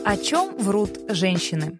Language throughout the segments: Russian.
О чем врут женщины?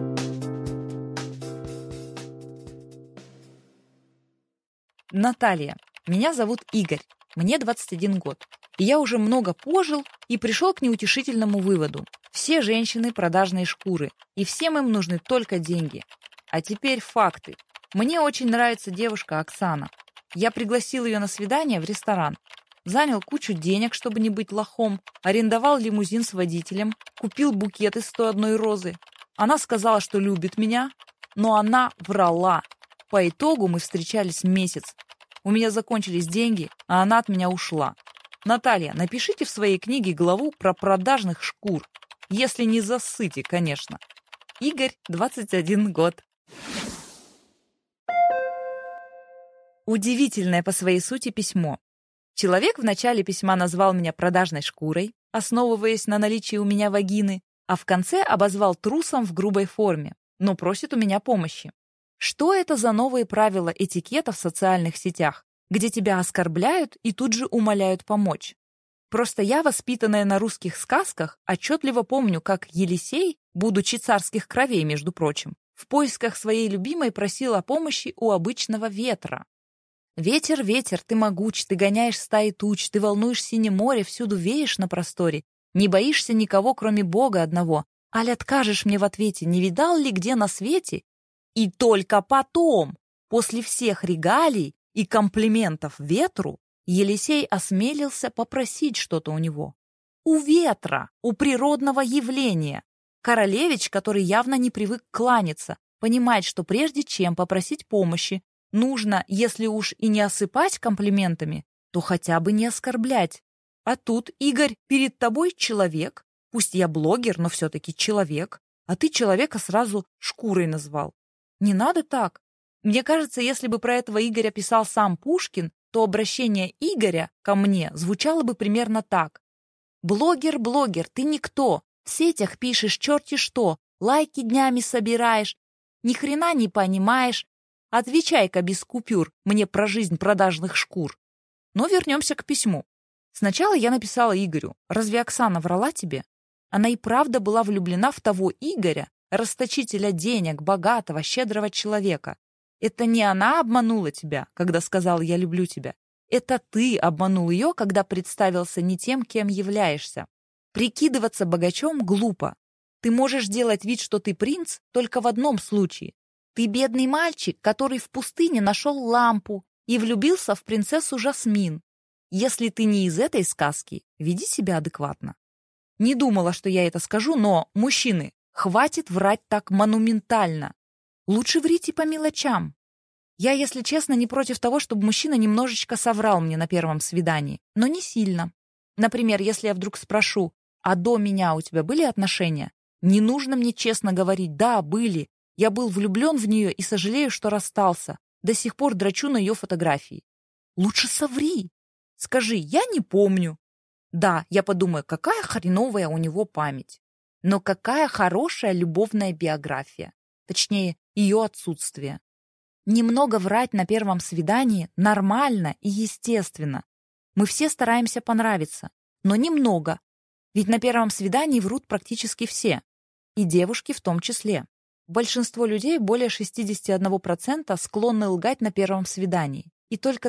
Наталья. Меня зовут Игорь. Мне 21 год. И я уже много пожил и пришел к неутешительному выводу. Все женщины продажные шкуры, и всем им нужны только деньги. А теперь факты. Мне очень нравится девушка Оксана. Я пригласил ее на свидание в ресторан. Занял кучу денег, чтобы не быть лохом, арендовал лимузин с водителем, купил букет из 101 розы. Она сказала, что любит меня, но она врала. По итогу мы встречались месяц. У меня закончились деньги, а она от меня ушла. Наталья, напишите в своей книге главу про продажных шкур. Если не засыте, конечно. Игорь, 21 год. Удивительное по своей сути письмо. Человек в начале письма назвал меня продажной шкурой, основываясь на наличии у меня вагины, а в конце обозвал трусом в грубой форме, но просит у меня помощи. Что это за новые правила этикета в социальных сетях, где тебя оскорбляют и тут же умоляют помочь? Просто я, воспитанная на русских сказках, отчетливо помню, как Елисей, будучи царских кровей, между прочим, в поисках своей любимой просил о помощи у обычного ветра. «Ветер, ветер, ты могуч, ты гоняешь стаи туч, ты волнуешь синее море, всюду веешь на просторе, не боишься никого, кроме Бога одного. Аль откажешь мне в ответе, не видал ли где на свете?» И только потом, после всех регалий и комплиментов ветру, Елисей осмелился попросить что-то у него. У ветра, у природного явления. Королевич, который явно не привык кланяться, понимает, что прежде чем попросить помощи, нужно, если уж и не осыпать комплиментами, то хотя бы не оскорблять. А тут, Игорь, перед тобой человек, пусть я блогер, но все-таки человек, а ты человека сразу шкурой назвал. Не надо так. Мне кажется, если бы про этого Игоря писал сам Пушкин, то обращение Игоря ко мне звучало бы примерно так. «Блогер, блогер, ты никто, в сетях пишешь черти что, лайки днями собираешь, ни хрена не понимаешь. Отвечай-ка без купюр мне про жизнь продажных шкур». Но вернемся к письму. Сначала я написала Игорю: «Разве Оксана врала тебе?» Она и правда была влюблена в того Игоря, расточителя денег, богатого, щедрого человека. Это не она обманула тебя, когда сказала «я люблю тебя». Это ты обманул ее, когда представился не тем, кем являешься. Прикидываться богачом глупо. Ты можешь делать вид, что ты принц, только в одном случае. Ты бедный мальчик, который в пустыне нашел лампу и влюбился в принцессу Жасмин. Если ты не из этой сказки, веди себя адекватно. Не думала, что я это скажу, но, мужчины, хватит врать так монументально. Лучше врите по мелочам. Я, если честно, не против того, чтобы мужчина немножечко соврал мне на первом свидании, но не сильно. Например, если я вдруг спрошу: «А до меня у тебя были отношения?» Не нужно мне честно говорить: «Да, были. Я был влюблен в нее и сожалею, что расстался. До сих пор дрочу на ее фотографии». Лучше соври. Скажи: «Я не помню». Да, я подумаю, какая хреновая у него память. Но какая хорошая любовная биография. Точнее, ее отсутствие. Немного врать на первом свидании нормально и естественно. Мы все стараемся понравиться, но немного. Ведь на первом свидании врут практически все. И девушки в том числе. Большинство людей, более 61%, склонны лгать на первом свидании. И только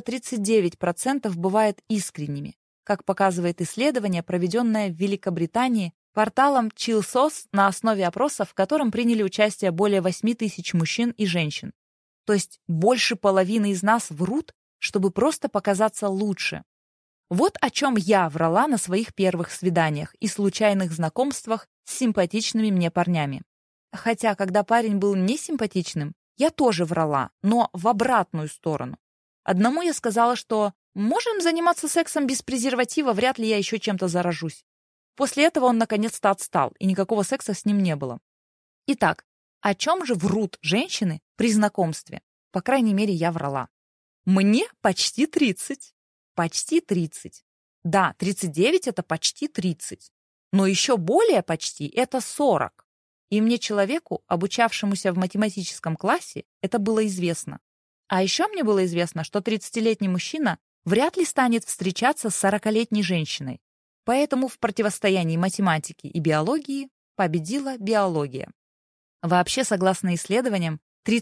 39% бывают искренними, как показывает исследование, проведенное в Великобритании порталом ChillSource на основе опроса, в котором приняли участие более 8 тысяч мужчин и женщин. То есть больше половины из нас врут, чтобы просто показаться лучше. Вот о чем я врала на своих первых свиданиях и случайных знакомствах с симпатичными мне парнями. Хотя, когда парень был несимпатичным, я тоже врала, но в обратную сторону. Одному я сказала, что можем заниматься сексом без презерватива, вряд ли я еще чем-то заражусь. После этого он наконец-то отстал, и никакого секса с ним не было. Итак, о чем же врут женщины при знакомстве? По крайней мере, я врала. Мне почти 30. Почти 30. Да, 39 — это почти 30. Но еще более почти — это 40. И мне, человеку, обучавшемуся в математическом классе, это было известно. А еще мне было известно, что 30-летний мужчина вряд ли станет встречаться с 40-летней женщиной. Поэтому в противостоянии математики и биологии победила биология. Вообще, согласно исследованиям,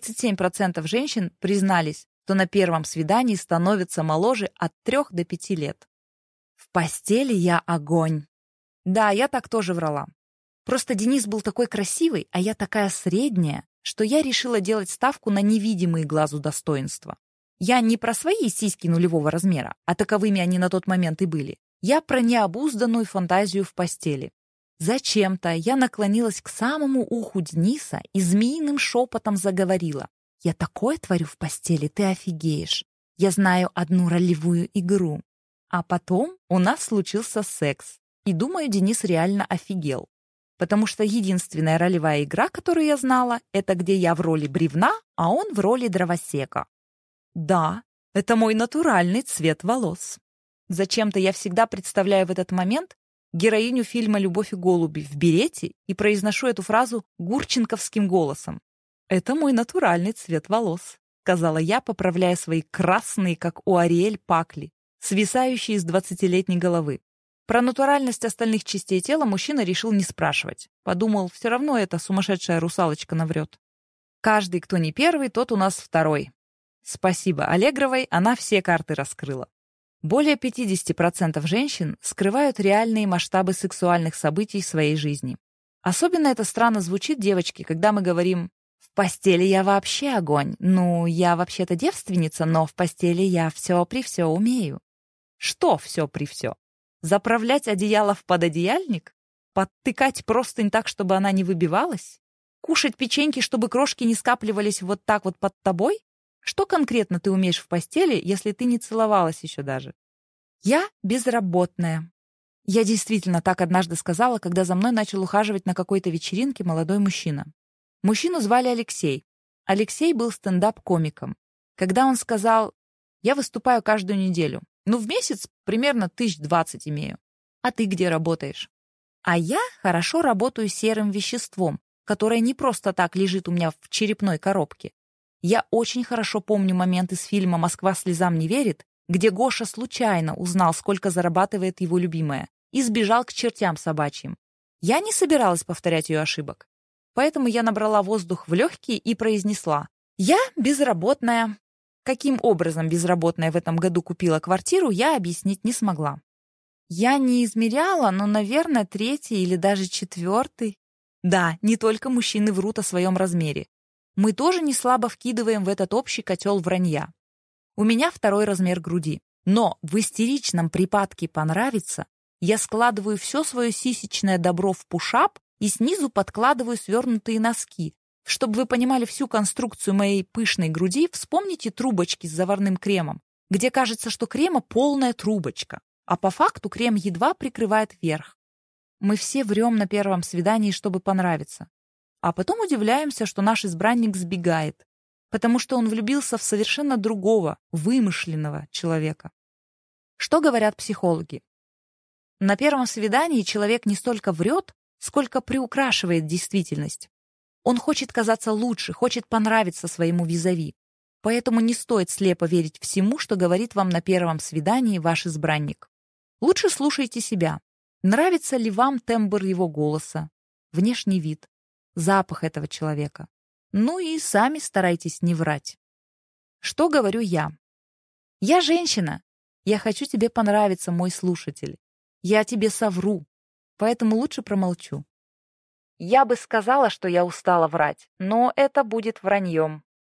37% женщин признались, что на первом свидании становятся моложе от 3 до 5 лет. В постели я огонь. Да, я так тоже врала. Просто Денис был такой красивый, а я такая средняя, что я решила делать ставку на невидимые глазу достоинства. Я не про свои сиськи нулевого размера, а таковыми они на тот момент и были. Я про необузданную фантазию в постели. Зачем-то я наклонилась к самому уху Дениса и змеиным шепотом заговорила. «Я такое творю в постели, ты офигеешь. Я знаю одну ролевую игру». А потом у нас случился секс. И думаю, Денис реально офигел. Потому что единственная ролевая игра, которую я знала, это где я в роли бревна, а он в роли дровосека. Да, это мой натуральный цвет волос. Зачем-то я всегда представляю в этот момент героиню фильма «Любовь и голуби» в берете и произношу эту фразу гурченковским голосом. «Это мой натуральный цвет волос», — сказала я, поправляя свои красные, как у Ариэль, пакли, свисающие с 20-летней головы. Про натуральность остальных частей тела мужчина решил не спрашивать. Подумал, все равно эта сумасшедшая русалочка наврет. Каждый, кто не первый, тот у нас второй. Спасибо Аллегровой, она все карты раскрыла. Более 50% женщин скрывают реальные масштабы сексуальных событий в своей жизни. Особенно это странно звучит, девочки, когда мы говорим «в постели я вообще огонь». Ну, я вообще-то девственница, но в постели я все при все умею. Что все при все? Заправлять одеяло в пододеяльник? Подтыкать простынь так, чтобы она не выбивалась? Кушать печеньки, чтобы крошки не скапливались вот так вот под тобой? Что конкретно ты умеешь в постели, если ты не целовалась еще даже? Я безработная. Я действительно так однажды сказала, когда за мной начал ухаживать на какой-то вечеринке молодой мужчина. Мужчину звали Алексей. Алексей был стендап-комиком. Когда он сказал: «Я выступаю каждую неделю. Ну, в месяц примерно 1020 имею. А ты где работаешь?» А я хорошо работаю серым веществом, которое не просто так лежит у меня в черепной коробке. Я очень хорошо помню момент из фильма «Москва слезам не верит», где Гоша случайно узнал, сколько зарабатывает его любимая, и сбежал к чертям собачьим. Я не собиралась повторять ее ошибок. Поэтому я набрала воздух в легкие и произнесла: «Я безработная». Каким образом безработная в этом году купила квартиру, я объяснить не смогла. Я не измеряла, но, наверное, 3-й или даже 4-й. Да, не только мужчины врут о своем размере. Мы тоже не слабо вкидываем в этот общий котел вранья. У меня 2-й размер груди. Но в истеричном припадке понравится я складываю все свое сисечное добро в пушап и снизу подкладываю свернутые носки. Чтобы вы понимали всю конструкцию моей пышной груди, вспомните трубочки с заварным кремом, где кажется, что крема полная трубочка, а по факту крем едва прикрывает верх. Мы все врем на первом свидании, чтобы понравиться. А потом удивляемся, что наш избранник сбегает, потому что он влюбился в совершенно другого, вымышленного человека. Что говорят психологи? На первом свидании человек не столько врет, сколько приукрашивает действительность. Он хочет казаться лучше, хочет понравиться своему визави. Поэтому не стоит слепо верить всему, что говорит вам на первом свидании ваш избранник. Лучше слушайте себя. Нравится ли вам тембр его голоса, внешний вид, запах этого человека? Ну и сами старайтесь не врать. Что говорю я? Я женщина. Я хочу тебе понравиться, мой слушатель. Я тебе совру, поэтому лучше промолчу. Я бы сказала, что я устала врать, но это будет враньем.